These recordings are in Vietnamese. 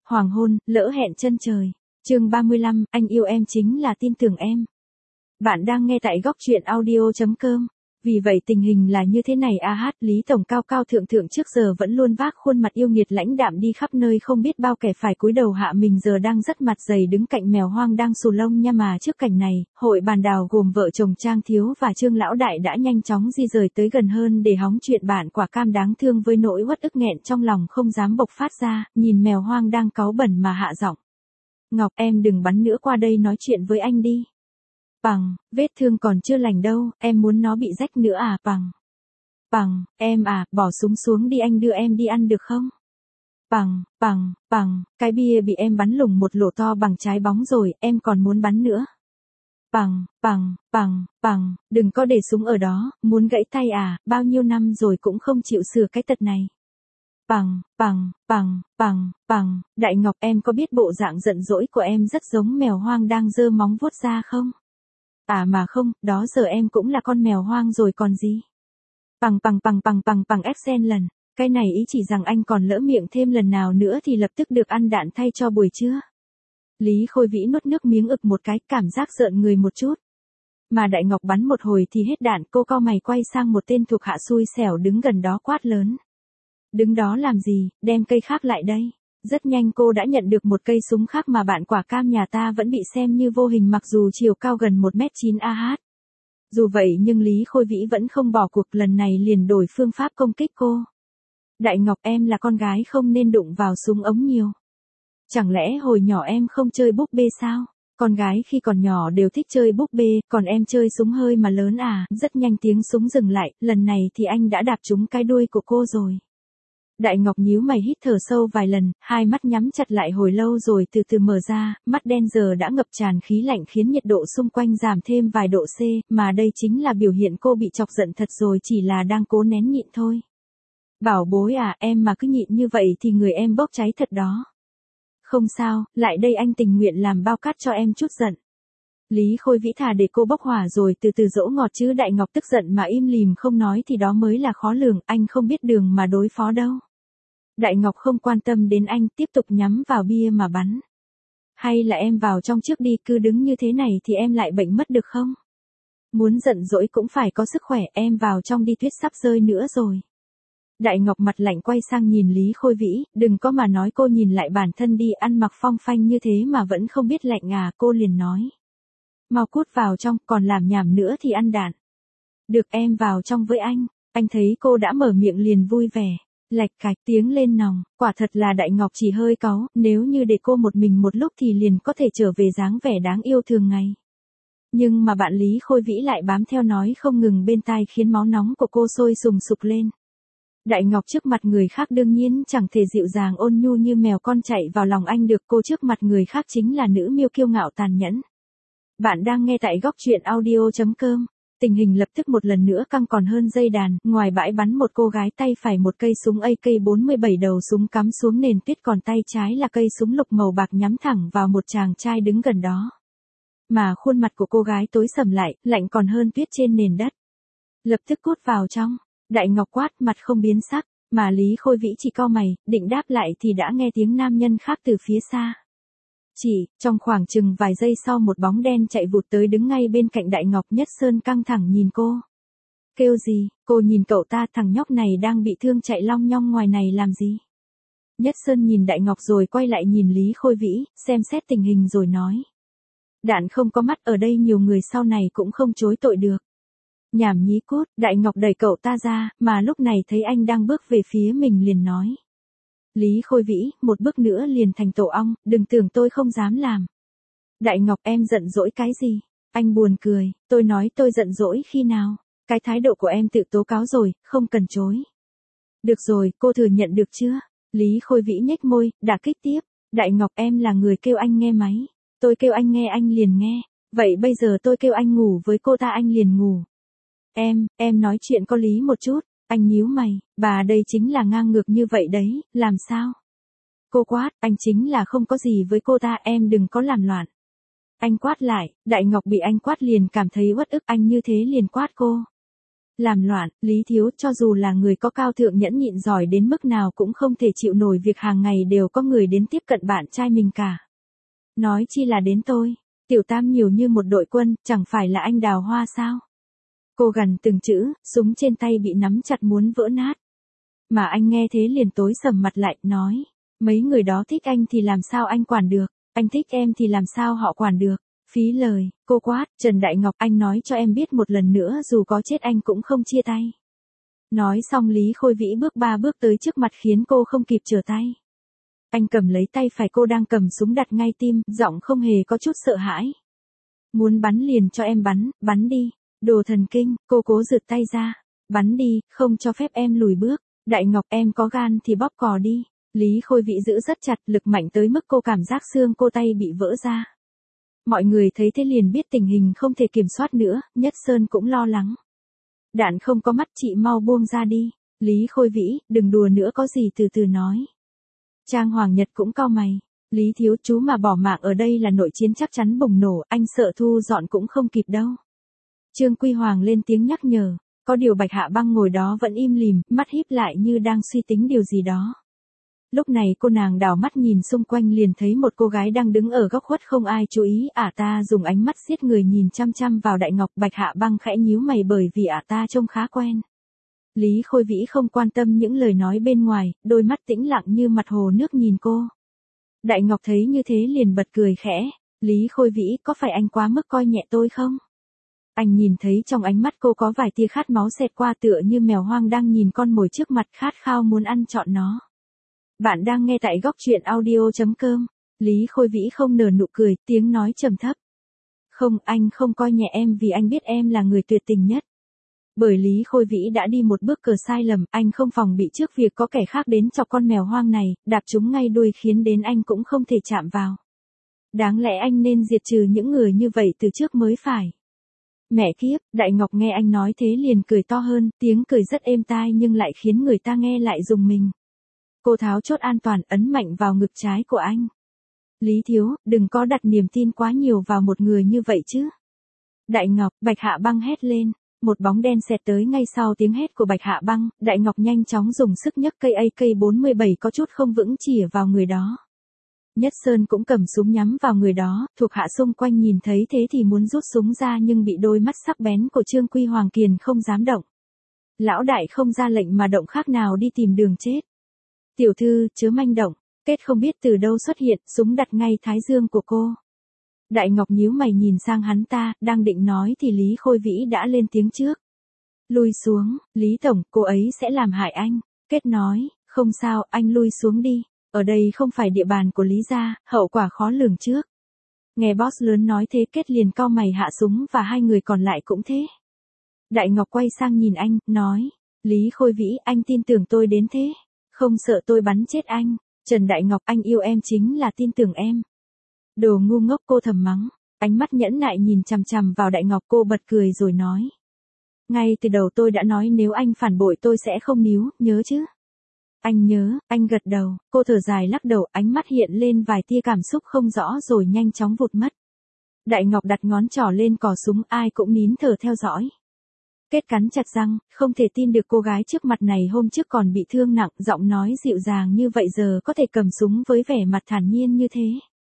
Hoàng hôn, lỡ hẹn chân trời. Chương 35, anh yêu em chính là tin tưởng em. Bạn đang nghe tại góc truyện audio.com. Vì vậy tình hình là như thế này Lý tổng cao cao thượng thượng trước giờ vẫn luôn vác khuôn mặt yêu nghiệt lãnh đạm đi khắp nơi, không biết bao kẻ phải cúi đầu hạ mình giờ đang rất mặt dày đứng cạnh mèo hoang đang xù lông nha. Mà trước cảnh này, hội bàn đào gồm vợ chồng Trang Thiếu và Trương Lão Đại đã nhanh chóng di rời tới gần hơn để hóng chuyện bạn quả cam đáng thương với nỗi uất ức nghẹn trong lòng không dám bộc phát ra, nhìn mèo hoang đang cáu bẩn mà hạ giọng. Ngọc, em đừng bắn nữa, qua đây nói chuyện với anh đi. Bằng, vết thương còn chưa lành đâu, em muốn nó bị rách nữa à? Bằng, em à, bỏ súng xuống đi, anh đưa em đi ăn được không? Bằng, cái bia bị em bắn lủng một lỗ to bằng trái bóng rồi, em còn muốn bắn nữa. Bằng, đừng có để súng ở đó, muốn gãy tay à, bao nhiêu năm rồi cũng không chịu sửa cái tật này. Bằng, Đại Ngọc, em có biết bộ dạng giận dỗi của em rất giống mèo hoang đang giơ móng vuốt ra không? À mà không, đó giờ em cũng là con mèo hoang rồi còn gì. Bằng Excel lần. Cái này ý chỉ rằng anh còn lỡ miệng thêm lần nào nữa thì lập tức được ăn đạn thay cho buổi trưa. Lý Khôi Vĩ nuốt nước miếng ực một cái, cảm giác rợn người một chút. Mà Đại Ngọc bắn một hồi thì hết đạn, cô cau mày quay sang một tên thuộc hạ xui xẻo đứng gần đó quát lớn. Đứng đó làm gì, đem cây khác lại đây. Rất nhanh cô đã nhận được một cây súng khác mà bạn quả cam nhà ta vẫn bị xem như vô hình mặc dù chiều cao gần 1m9 Dù vậy nhưng Lý Khôi Vĩ vẫn không bỏ cuộc, lần này liền đổi phương pháp công kích cô. Đại Ngọc, em là con gái không nên đụng vào súng ống nhiều. Chẳng lẽ hồi nhỏ em không chơi búp bê sao? Con gái khi còn nhỏ đều thích chơi búp bê, còn em chơi súng hơi mà lớn à? Rất nhanh tiếng súng dừng lại, lần này thì anh đã đạp trúng cái đuôi của cô rồi. Đại Ngọc nhíu mày hít thở sâu vài lần, hai mắt nhắm chặt lại hồi lâu rồi từ từ mở ra, mắt đen giờ đã ngập tràn khí lạnh khiến nhiệt độ xung quanh giảm thêm vài độ C, mà đây chính là biểu hiện cô bị chọc giận thật rồi, chỉ là đang cố nén nhịn thôi. Bảo bối à, em mà cứ nhịn như vậy thì người em bốc cháy thật đó. Không sao, lại đây anh tình nguyện làm bao cát cho em chút giận. Lý Khôi Vĩ thà để cô bốc hỏa rồi từ từ dỗ ngọt chứ Đại Ngọc tức giận mà im lìm không nói thì đó mới là khó lường, anh không biết đường mà đối phó đâu. Đại Ngọc không quan tâm đến anh, tiếp tục nhắm vào bia mà bắn. Hay là em vào trong trước đi, cứ đứng như thế này thì em lại bệnh mất được không? Muốn giận dỗi cũng phải có sức khỏe, em vào trong đi, tuyết sắp rơi nữa rồi. Đại Ngọc mặt lạnh quay sang nhìn Lý Khôi Vĩ, đừng có mà nói, cô nhìn lại bản thân đi, ăn mặc phong phanh như thế mà vẫn không biết lạnh à, cô liền nói. Mau cút vào trong, còn làm nhảm nữa thì ăn đạn. Được, em vào trong với anh thấy cô đã mở miệng liền vui vẻ. Lạch cạch tiếng lên nòng, quả thật là Đại Ngọc chỉ hơi cáu, nếu như để cô một mình một lúc thì liền có thể trở về dáng vẻ đáng yêu thường ngày. Nhưng mà bạn Lý Khôi Vĩ lại bám theo nói không ngừng bên tai khiến máu nóng của cô sôi sùng sục lên. Đại Ngọc trước mặt người khác đương nhiên chẳng thể dịu dàng ôn nhu như mèo con chạy vào lòng anh được, cô trước mặt người khác chính là nữ miêu kiêu ngạo tàn nhẫn. Bạn đang nghe tại góc truyện audio.com. Tình hình lập tức một lần nữa căng còn hơn dây đàn, ngoài bãi bắn một cô gái tay phải một cây súng AK-47 đầu súng cắm xuống nền tuyết, còn tay trái là cây súng lục màu bạc nhắm thẳng vào một chàng trai đứng gần đó. Mà khuôn mặt của cô gái tối sầm lại, lạnh còn hơn tuyết trên nền đất. Lập tức cút vào trong. Đại Ngọc quát, mặt không biến sắc, mà Lý Khôi Vĩ chỉ cau mày, định đáp lại thì đã nghe tiếng nam nhân khác từ phía xa. Trong khoảng chừng vài giây sau một bóng đen chạy vụt tới đứng ngay bên cạnh Đại Ngọc. Nhất Sơn căng thẳng nhìn cô. Kêu gì, cô nhìn cậu ta, thằng nhóc này đang bị thương chạy long nhong ngoài này làm gì? Nhất Sơn nhìn Đại Ngọc rồi quay lại nhìn Lý Khôi Vĩ, xem xét tình hình rồi nói. Đạn không có mắt, ở đây nhiều người sau này cũng không chối tội được. Nhảm nhí cút, Đại Ngọc đẩy cậu ta ra, mà lúc này thấy anh đang bước về phía mình liền nói. Lý Khôi Vĩ, một bước nữa liền thành tổ ong, đừng tưởng tôi không dám làm. Đại Ngọc, em giận dỗi cái gì? Anh buồn cười, tôi nói tôi giận dỗi khi nào? Cái thái độ của em tự tố cáo rồi, không cần chối. Được rồi, cô thừa nhận được chưa? Lý Khôi Vĩ nhếch môi, đả kích tiếp. Đại Ngọc, em là người kêu anh nghe máy. Tôi kêu anh nghe anh liền nghe. Vậy bây giờ tôi kêu anh ngủ với cô ta anh liền ngủ. Em nói chuyện có lý một chút. Anh nhíu mày, bà đây chính là ngang ngược như vậy đấy, làm sao? Cô quát, anh chính là không có gì với cô ta, em đừng có làm loạn. Anh quát lại, Đại Ngọc bị anh quát liền cảm thấy uất ức, anh như thế liền quát cô. Làm loạn, Lý Thiếu cho dù là người có cao thượng nhẫn nhịn giỏi đến mức nào cũng không thể chịu nổi việc hàng ngày đều có người đến tiếp cận bạn trai mình cả. Nói chi là đến tôi, tiểu tam nhiều như một đội quân, chẳng phải là anh Đào Hoa sao? Cô gần từng chữ, súng trên tay bị nắm chặt muốn vỡ nát. Mà anh nghe thế liền tối sầm mặt lại, nói, mấy người đó thích anh thì làm sao anh quản được, anh thích em thì làm sao họ quản được. Phí lời, cô quát, Trần Đại Ngọc, anh nói cho em biết một lần nữa dù có chết anh cũng không chia tay. Nói xong Lý Khôi Vĩ bước 3 bước tới trước mặt khiến cô không kịp trở tay. Anh cầm lấy tay phải cô đang cầm súng đặt ngay tim, giọng không hề có chút sợ hãi. Muốn bắn liền cho em bắn đi, đồ thần kinh, cô cố giựt tay ra. Bắn đi, không cho phép em lùi bước. Đại Ngọc em có gan thì bóp cò đi. Lý Khôi Vĩ giữ rất chặt, lực mạnh tới mức cô cảm giác xương cô tay bị vỡ ra. Mọi người thấy thế liền biết tình hình không thể kiểm soát nữa, Nhất Sơn cũng lo lắng. Đạn không có mắt chị mau buông ra đi. Lý Khôi Vĩ, đừng đùa nữa có gì từ từ nói. Trang Hoàng Nhật cũng cau mày. Lý Thiếu chú mà bỏ mạng ở đây là nội chiến chắc chắn bùng nổ, anh sợ thu dọn cũng không kịp đâu. Trương Quy Hoàng lên tiếng nhắc nhở, có điều Bạch Hạ Băng ngồi đó vẫn im lìm, mắt híp lại như đang suy tính điều gì đó. Lúc này cô nàng đảo mắt nhìn xung quanh liền thấy một cô gái đang đứng ở góc khuất không ai chú ý, ta dùng ánh mắt giết người nhìn chăm chăm vào Đại Ngọc. Bạch Hạ Băng khẽ nhíu mày bởi vì ta trông khá quen. Lý Khôi Vĩ không quan tâm những lời nói bên ngoài, đôi mắt tĩnh lặng như mặt hồ nước nhìn cô. Đại Ngọc thấy như thế liền bật cười khẽ, Lý Khôi Vĩ có phải anh quá mức coi nhẹ tôi không? Anh nhìn thấy trong ánh mắt cô có vài tia khát máu xẹt qua tựa như mèo hoang đang nhìn con mồi trước mặt khát khao muốn ăn trọn nó. Bạn đang nghe tại góc truyện audio.com. Lý Khôi Vĩ không nở nụ cười, tiếng nói trầm thấp. Không, anh không coi nhẹ em vì anh biết em là người tuyệt tình nhất. Bởi Lý Khôi Vĩ đã đi một bước cờ sai lầm, anh không phòng bị trước việc có kẻ khác đến chọc con mèo hoang này, đạp chúng ngay đuôi khiến đến anh cũng không thể chạm vào. Đáng lẽ anh nên diệt trừ những người như vậy từ trước mới phải. Mẹ kiếp, Đại Ngọc nghe anh nói thế liền cười to hơn, tiếng cười rất êm tai nhưng lại khiến người ta nghe lại rùng mình. Cô tháo chốt an toàn ấn mạnh vào ngực trái của anh. Lý Thiếu, đừng có đặt niềm tin quá nhiều vào một người như vậy chứ. Đại Ngọc, Bạch Hạ Băng hét lên. Một bóng đen xẹt tới ngay sau tiếng hét của Bạch Hạ Băng, Đại Ngọc nhanh chóng dùng sức nhấc cây AK-47 có chút không vững chĩa vào người đó. Nhất Sơn cũng cầm súng nhắm vào người đó, thuộc hạ xung quanh nhìn thấy thế thì muốn rút súng ra nhưng bị đôi mắt sắc bén của Trương Quy Hoàng kiềm không dám động. Lão đại không ra lệnh mà động khác nào đi tìm đường chết. Tiểu thư, chớ manh động, Kết không biết từ đâu xuất hiện, súng đặt ngay thái dương của cô. Đại Ngọc nhíu mày nhìn sang hắn ta, đang định nói thì Lý Khôi Vĩ đã lên tiếng trước. Lui xuống, Lý Tổng, cô ấy sẽ làm hại anh. Kết nói, không sao, anh lui xuống đi. Ở đây không phải địa bàn của Lý gia, hậu quả khó lường trước. Nghe boss lớn nói thế Kết liền cau mày hạ súng và hai người còn lại cũng thế. Đại Ngọc quay sang nhìn anh, nói, Lý Khôi Vĩ, anh tin tưởng tôi đến thế. Không sợ tôi bắn chết anh. Trần Đại Ngọc, anh yêu em chính là tin tưởng em. Đồ ngu ngốc, cô thầm mắng. Ánh mắt nhẫn nại nhìn chằm chằm vào Đại Ngọc, cô bật cười rồi nói. Ngay từ đầu tôi đã nói nếu anh phản bội tôi sẽ không níu, nhớ chứ? Anh nhớ, anh gật đầu, cô thở dài lắc đầu, ánh mắt hiện lên vài tia cảm xúc không rõ rồi nhanh chóng vụt mất. Đại Ngọc đặt ngón trỏ lên cò súng, ai cũng nín thở theo dõi. Kết cắn chặt răng, không thể tin được cô gái trước mặt này hôm trước còn bị thương nặng, giọng nói dịu dàng như vậy giờ có thể cầm súng với vẻ mặt thản nhiên như thế.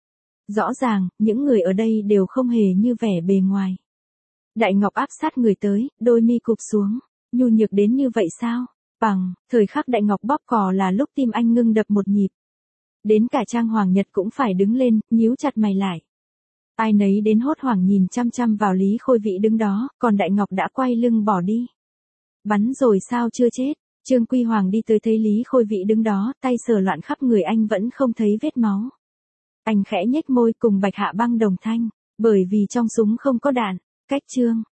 Rõ ràng, những người ở đây đều không hề như vẻ bề ngoài. Đại Ngọc áp sát người tới, đôi mi cụp xuống, nhu nhược đến như vậy sao? Bằng, thời khắc Đại Ngọc bóp cò là lúc tim anh ngưng đập một nhịp. Đến cả Trang Hoàng Nhật cũng phải đứng lên, nhíu chặt mày lại. Ai nấy đến hốt hoảng nhìn chăm chăm vào Lý Khôi Vĩ đứng đó, còn Đại Ngọc đã quay lưng bỏ đi. Bắn rồi sao chưa chết? Trương Quy Hoàng đi tới thấy Lý Khôi Vĩ đứng đó, tay sờ loạn khắp người anh vẫn không thấy vết máu. Anh khẽ nhếch môi cùng Bạch Hạ Băng đồng thanh, bởi vì trong súng không có đạn. Cách Trương